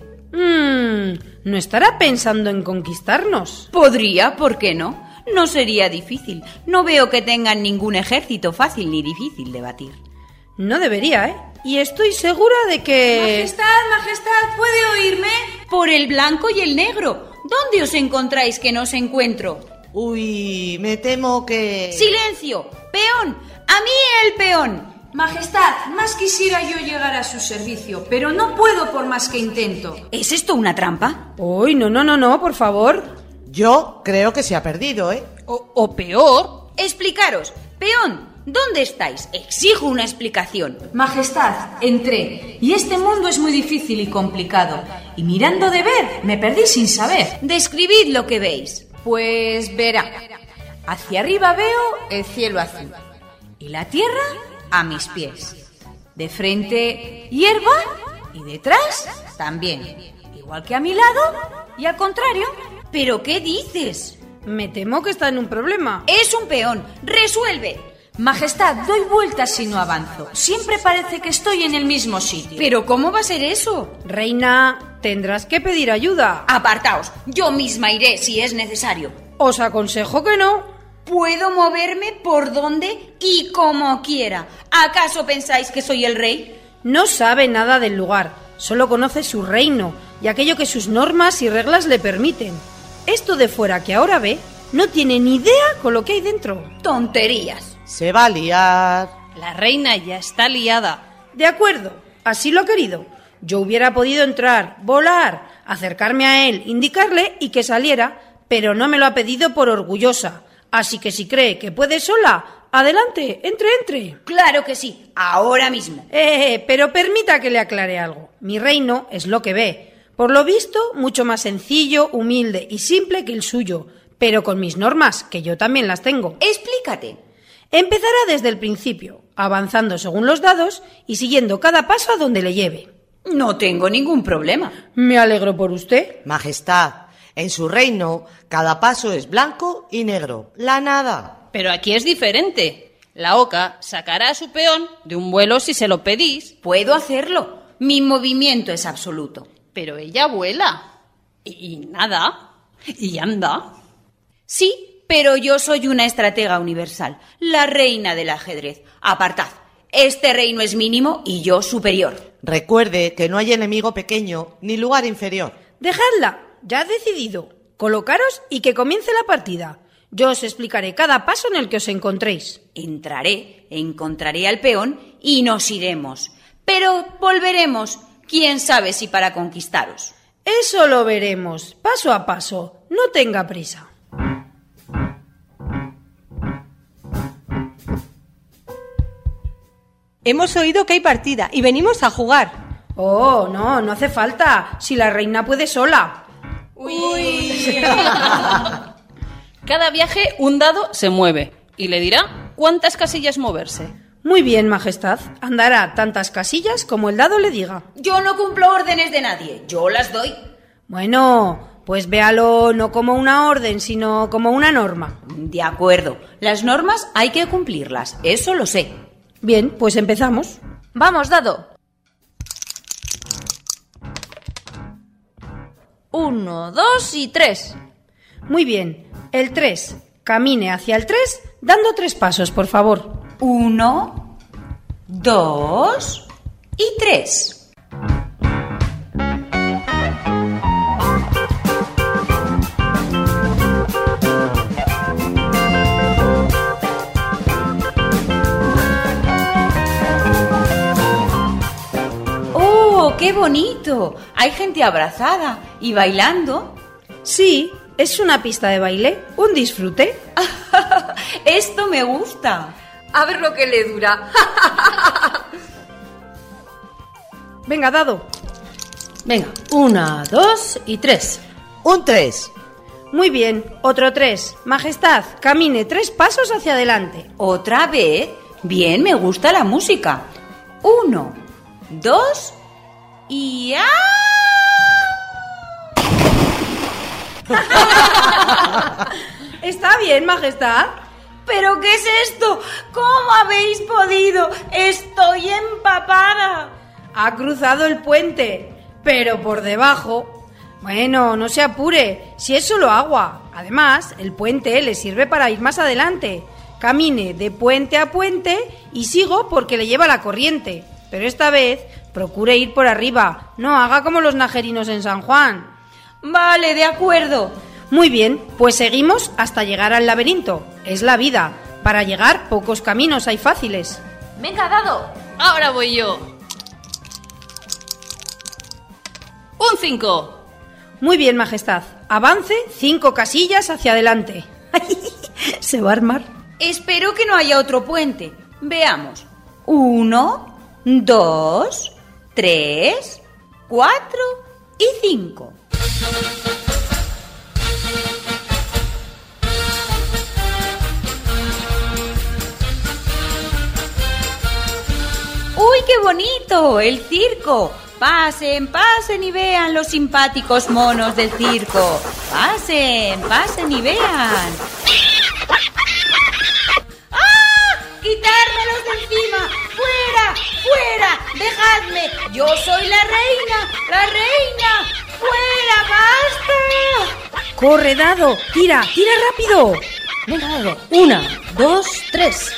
S: ¿No estará pensando en conquistarnos?
L: Podría, ¿por qué no? No sería difícil. No veo que tengan ningún ejército fácil ni difícil de batir.
S: No debería, ¿eh? Y estoy segura de que...
L: Majestad, ¿puede oírme? Por el blanco y el negro. ¿Dónde os encontráis que no os encuentro?
M: Uy, me temo que...
L: ¡Silencio! ¡Peón! ¡A mí el peón!
K: Majestad, más quisiera yo llegar a su servicio, pero no puedo por más que intento.
L: ¿Es esto una trampa?
S: Uy, no, por favor.
M: Yo creo que se ha perdido, ¿eh?
N: O peor.
L: Explicaros. Peón, ¿dónde estáis? Exijo una explicación.
K: Majestad, entré, y este mundo es muy difícil y complicado, y mirando de ver, me perdí sin saber.
L: Describid lo que veis.
K: Pues verá, hacia arriba veo el cielo azul, y la tierra a mis pies. De frente, hierba, y detrás, también. Igual que a mi lado, y al contrario.
L: ¿Pero qué dices?
S: Me temo que está en un problema.
L: Es un peón. ¡Resuelve!
K: Majestad, doy vueltas si no avanzo. Siempre parece que estoy en el mismo sitio.
L: ¿Pero cómo va a ser eso?
S: Reina, tendrás que pedir ayuda.
L: Apartaos. Yo misma iré si es necesario.
S: Os aconsejo que no.
L: Puedo moverme por donde y como quiera. ¿Acaso pensáis que soy el rey?
S: No sabe nada del lugar. Solo conoce su reino y aquello que sus normas y reglas le permiten. Esto de fuera que ahora ve no tiene ni idea con lo que hay dentro.
L: Tonterías.
M: Se va a liar.
N: La reina ya está liada.
S: De acuerdo, así lo ha querido. Yo hubiera podido entrar, volar, acercarme a él, indicarle y que saliera, pero no me lo ha pedido por orgullosa. Así que si cree que puede sola, adelante, entre.
L: Claro que sí, ahora mismo.
S: Pero permita que le aclare algo. Mi reino es lo que ve. Por lo visto, mucho más sencillo, humilde y simple que el suyo, pero con mis normas, que yo también las tengo.
L: Explícate.
S: Empezará desde el principio, avanzando según los dados y siguiendo cada paso a donde le lleve.
L: No tengo ningún problema.
S: Me alegro por usted.
M: Majestad, en su reino, cada paso es blanco y negro. La nada.
N: Pero aquí es diferente. La oca sacará a su peón de un vuelo si se lo pedís.
L: Puedo hacerlo. Mi movimiento es absoluto.
N: Pero ella vuela. Y nada. Y anda.
L: Sí, pero yo soy una estratega universal, la reina del ajedrez. Apartad. Este reino es mínimo y yo superior.
M: Recuerde que no hay enemigo pequeño ni lugar inferior.
S: Dejadla. Ya he decidido. Colocaros y que comience la partida. Yo os explicaré cada paso en el que os encontréis.
L: Encontraré al peón y nos iremos. Pero volveremos, quién sabe si para conquistaros.
S: Eso lo veremos, paso a paso. No tenga prisa.
Q: Hemos oído que hay partida y venimos a jugar.
S: Oh, no hace falta. Si la reina puede sola.
N: ¡Uy! Cada viaje un dado se mueve y le dirá cuántas casillas moverse.
S: Muy bien, Majestad. Andará tantas casillas como el dado le diga.
L: Yo no cumplo órdenes de nadie, yo las doy.
S: Bueno, pues véalo no como una orden, sino como una norma.
L: De acuerdo. Las normas hay que cumplirlas, eso lo sé.
S: Bien, pues empezamos.
P: Vamos, dado. 1, 2 y 3.
S: Muy bien. El 3. Camine hacia el 3 dando 3 pasos, por favor.
L: 1, 2 y 3. ¡Oh, qué bonito! Hay gente abrazada y bailando.
S: Sí, es una pista de baile, un disfrute.
L: Esto me gusta.
P: A ver lo que le dura.
S: Venga, dado.
R: Venga, 1, 2 y 3.
M: Un 3.
S: Muy bien, otro 3. Majestad, camine 3 pasos hacia adelante.
L: ¿Otra vez? Bien, me gusta la música. 1, 2 y... ¡ah!
S: Está bien, Majestad.
L: ¿Pero qué es esto? ¿Cómo habéis podido? Estoy empapada.
S: Ha cruzado el puente, pero por debajo. Bueno, no se apure, si es solo agua. Además, el puente le sirve para ir más adelante. Camine de puente a puente y sigo porque le lleva la corriente. Pero esta vez procure ir por arriba, no haga como los najerinos en San Juan.
L: Vale, de acuerdo.
S: Muy bien, pues seguimos hasta llegar al laberinto. Es la vida. Para llegar, pocos caminos hay fáciles.
P: Venga, dado.
N: Ahora voy yo. Un 5.
S: Muy bien, Majestad. Avance 5 casillas hacia adelante. Se va a armar.
L: Espero que no haya otro puente. Veamos. 1, 2, 3, 4 y 5. ¡Uy, qué bonito! ¡El circo! Pasen, pasen y vean los simpáticos monos del circo. Pasen, pasen y vean. ¡Ah! ¡Quitármelos de encima! ¡Fuera! ¡Fuera! ¡Dejadme! ¡Yo soy la reina! ¡La reina! ¡Fuera! ¡Basta!
S: ¡Corre, dado! ¡Tira! ¡Tira rápido!
R: Venga, dado. 1, 2, 3.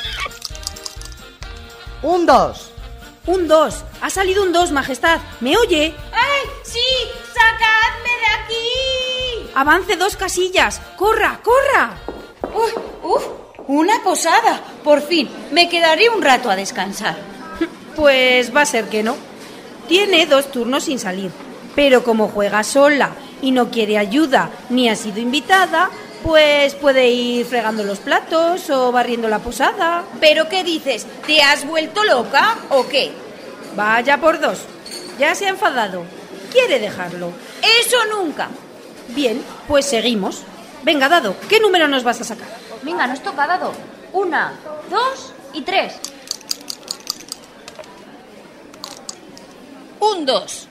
M: Un 2.
S: Un 2. Ha salido un 2, Majestad. ¿Me oye?
L: ¡Ay, sí! ¡Sacadme de aquí!
S: Avance 2 casillas. ¡Corra, corra!
L: ¡Uf! ¡Una posada! Por fin, me quedaré un rato a descansar.
S: Pues va a ser que no. Tiene 2 turnos sin salir. Pero como juega sola y no quiere ayuda ni ha sido invitada, pues puede ir fregando los platos o barriendo la posada.
L: ¿Pero qué dices? ¿Te has vuelto loca o qué?
S: Vaya por 2. Ya se ha enfadado. Quiere dejarlo.
L: Eso nunca.
S: Bien, pues seguimos. Venga, Dado, ¿qué número nos vas a sacar?
P: Venga, nos toca, Dado. 1, 2 y 3.
N: 1, 2.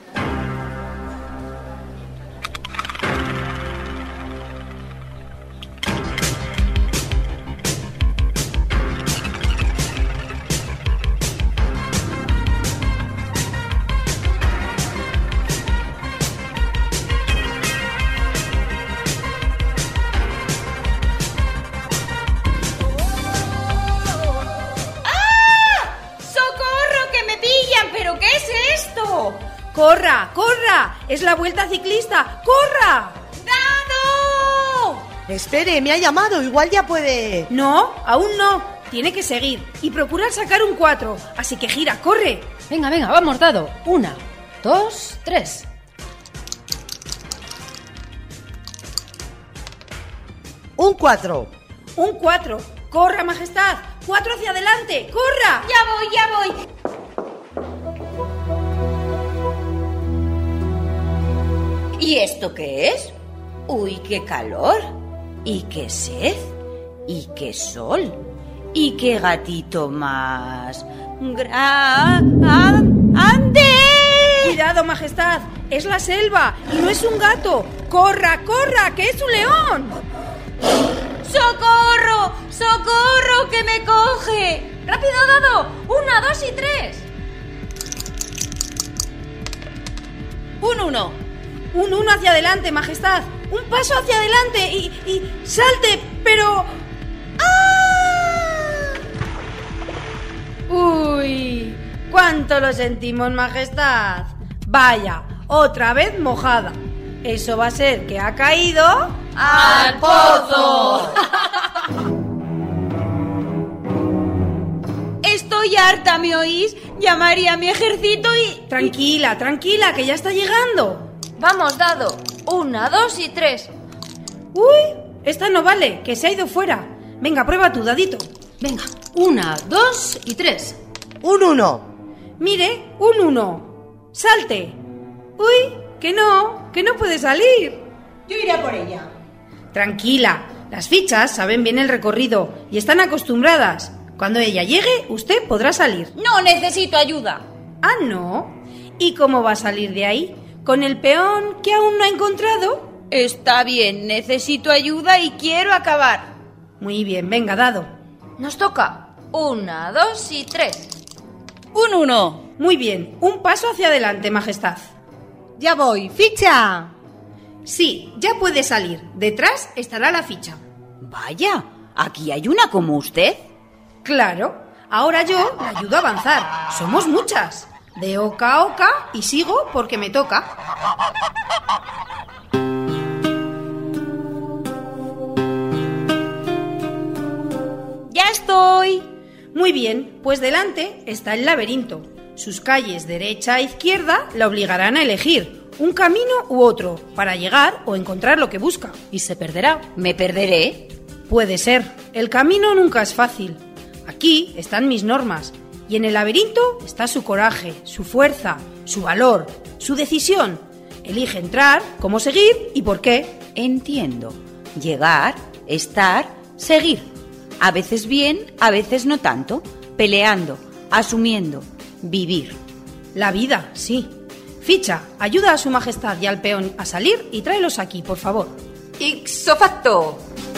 S: ¡Corra, corra! ¡Es la vuelta ciclista! ¡Corra!
M: ¡Dado! Espere, me ha llamado, igual ya puede...
S: No, aún no. Tiene que seguir y procurar sacar un 4. Así que gira, corre.
R: Venga, vamos, Dado. 1, 2, 3.
M: Un 4.
S: Un 4. ¡Corra, majestad! 4 hacia adelante. ¡Corra!
L: Ya voy. ¿Y esto qué es? ¡Uy, qué calor! ¡Y qué sed! ¡Y qué sol! ¡Y qué gatito más grande!
S: ¡Cuidado, majestad! ¡Es la selva y no es un gato! ¡Corra, corra, que es un león!
L: ¡Socorro! ¡Socorro, que me coge!
P: ¡Rápido, Dado! 1, 2 y 3.
N: 1, 1.
S: Un 1 hacia adelante, majestad. Un paso hacia adelante y salte, pero... ¡Ah! ¡Uy! ¡Cuánto lo sentimos, majestad! Vaya, otra vez mojada. Eso va a ser que ha caído...
L: ¡al pozo! Estoy harta, ¿me oís? Llamaré a mi ejército y...
S: Tranquila, que ya está llegando.
P: Vamos, Dado. 1, 2 y 3.
S: ¡Uy! Esta no vale, que se ha ido fuera. Venga, prueba tú, Dadito.
R: Venga, 1, 2 y 3.
M: Un 1.
S: Mire, un 1. ¡Salte! ¡Uy! Que no puede salir.
Q: Yo iré a por ella.
S: Tranquila, las fichas saben bien el recorrido y están acostumbradas. Cuando ella llegue, usted podrá salir.
L: No necesito ayuda.
S: ¿Ah, no? ¿Y cómo va a salir de ahí? ¿Con el peón que aún no ha encontrado?
L: Está bien, necesito ayuda y quiero acabar.
S: Muy bien, venga, Dado.
P: Nos toca 1, 2 y 3.
N: 1, 1.
S: Muy bien, un paso hacia adelante, majestad.
Q: Ya voy, ficha.
S: Sí, ya puede salir. Detrás estará la ficha.
L: Vaya, ¿aquí hay una como usted?
S: Claro, ahora yo le ayudo a avanzar. Somos muchas. De oca a oca y sigo porque me toca.
L: ¡Ya estoy!
S: Muy bien, pues delante está el laberinto. Sus calles derecha e izquierda la obligarán a elegir un camino u otro para llegar o encontrar lo que busca.
R: ¿Y se perderá?
L: ¿Me perderé?
S: Puede ser. El camino nunca es fácil. Aquí están mis normas. Y en el laberinto está su coraje, su fuerza, su valor, su decisión. Elige entrar, cómo seguir y por qué.
L: Entiendo. Llegar, estar, seguir. A veces bien, a veces no tanto. Peleando, asumiendo, vivir.
S: La vida, sí. Ficha, ayuda a su majestad y al peón a salir y tráelos aquí, por favor.
L: ¡Ipso facto!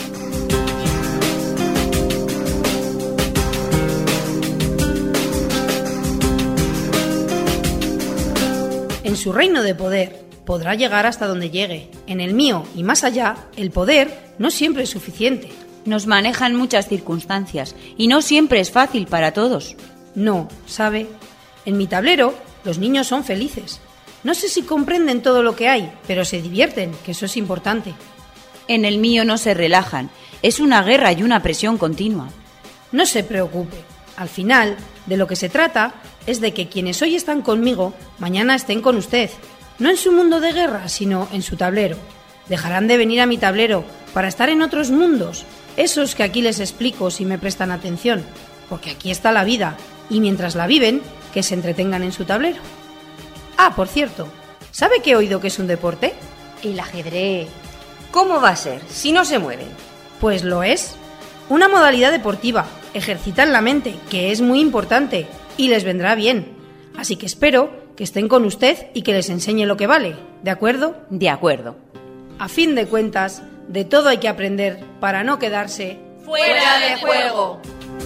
S: En su reino de poder podrá llegar hasta donde llegue. En el mío y más allá, el poder no siempre es suficiente.
L: Nos manejan muchas circunstancias y no siempre es fácil para todos.
S: No, ¿sabe? En mi tablero los niños son felices. No sé si comprenden todo lo que hay, pero se divierten, que eso es importante.
L: En el mío no se relajan. Es una guerra y una presión continua.
S: No se preocupe. Al final, de lo que se trata es de que quienes hoy están conmigo, mañana estén con usted. No en su mundo de guerra, sino en su tablero. Dejarán de venir a mi tablero para estar en otros mundos, esos que aquí les explico si me prestan atención, porque aquí está la vida, y mientras la viven, que se entretengan en su tablero. Ah, por cierto, ¿sabe que he oído que es un deporte?
P: El ajedrez. ¿Cómo va a ser si no se mueven?
S: Pues lo es. Una modalidad deportiva. Ejercitan la mente, que es muy importante, y les vendrá bien. Así que espero que estén con usted y que les enseñe lo que vale. ¿De acuerdo?
L: De acuerdo.
S: A fin de cuentas, de todo hay que aprender para no quedarse
P: ¡fuera de juego!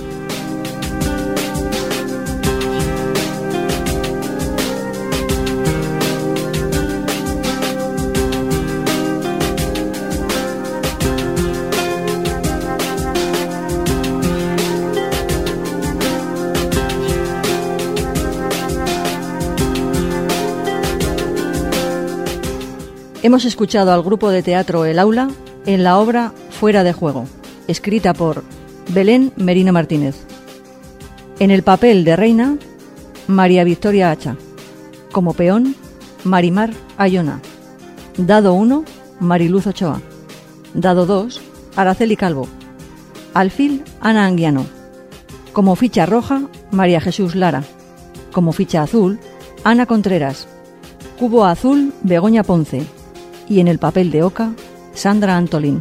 J: Hemos escuchado al grupo de teatro El Aula en la obra Fuera de Juego, escrita por Belén Merino Martínez. En el papel de reina, María Victoria Hacha. Como peón, Marimar Ayona. Dado 1, Mariluz Ochoa. Dado 2, Araceli Calvo. Alfil, Ana Anguiano. Como ficha roja, María Jesús Lara. Como ficha azul, Ana Contreras. Cubo azul, Begoña Ponce. Y en el papel de Oca, Sandra Antolín.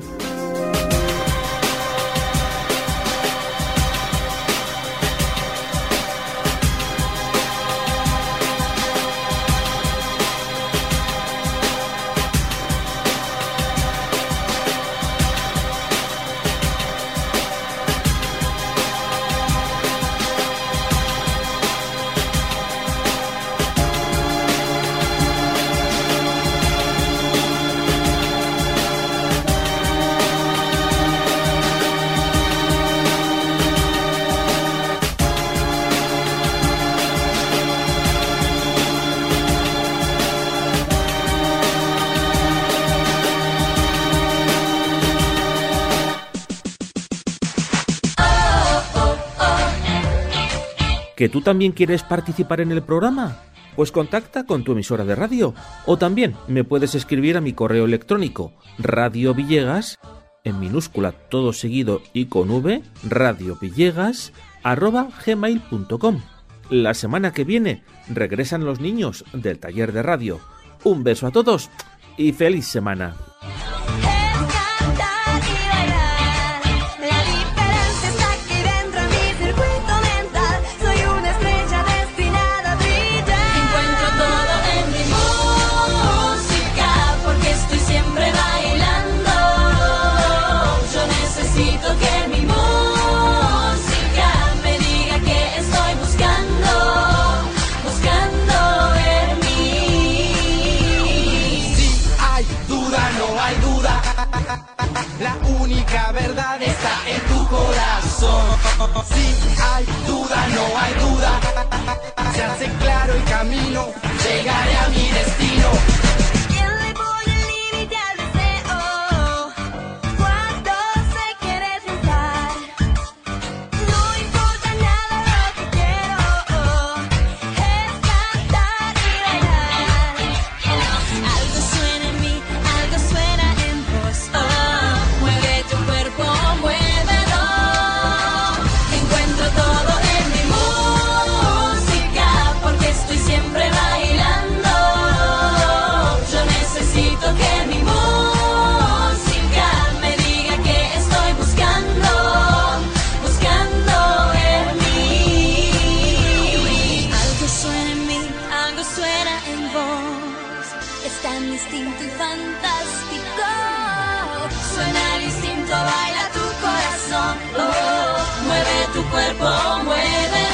A: ¿Que tú también quieres participar en el programa? Pues contacta con tu emisora de radio o también me puedes escribir a mi correo electrónico radiovillegas, en minúscula todo seguido y con v, radiovillegas@gmail.com. La semana que viene regresan los niños del taller de radio. Un beso a todos y feliz semana.
T: La única verdad está en tu corazón. Si hay duda, no hay duda. Se hace claro el camino, llegaré a mi destino. ¿Quién le pone el límite al deseo? Cuando se quiere triunfar. No importa nada lo que quiero. Es cantar y bailar. Algo suena en mí, algo suena en vos. Mueve tu cuerpo, muévelo. Encuentro todo en mi música, porque estoy siempre bailando. Yo necesito que mi música me diga que estoy buscando, buscando en mí. Algo suena en mí, algo suena en vos. Es tan distinto y fantástico. Suena distinto, baila tu corazón. Mueve tu cuerpo, mueve.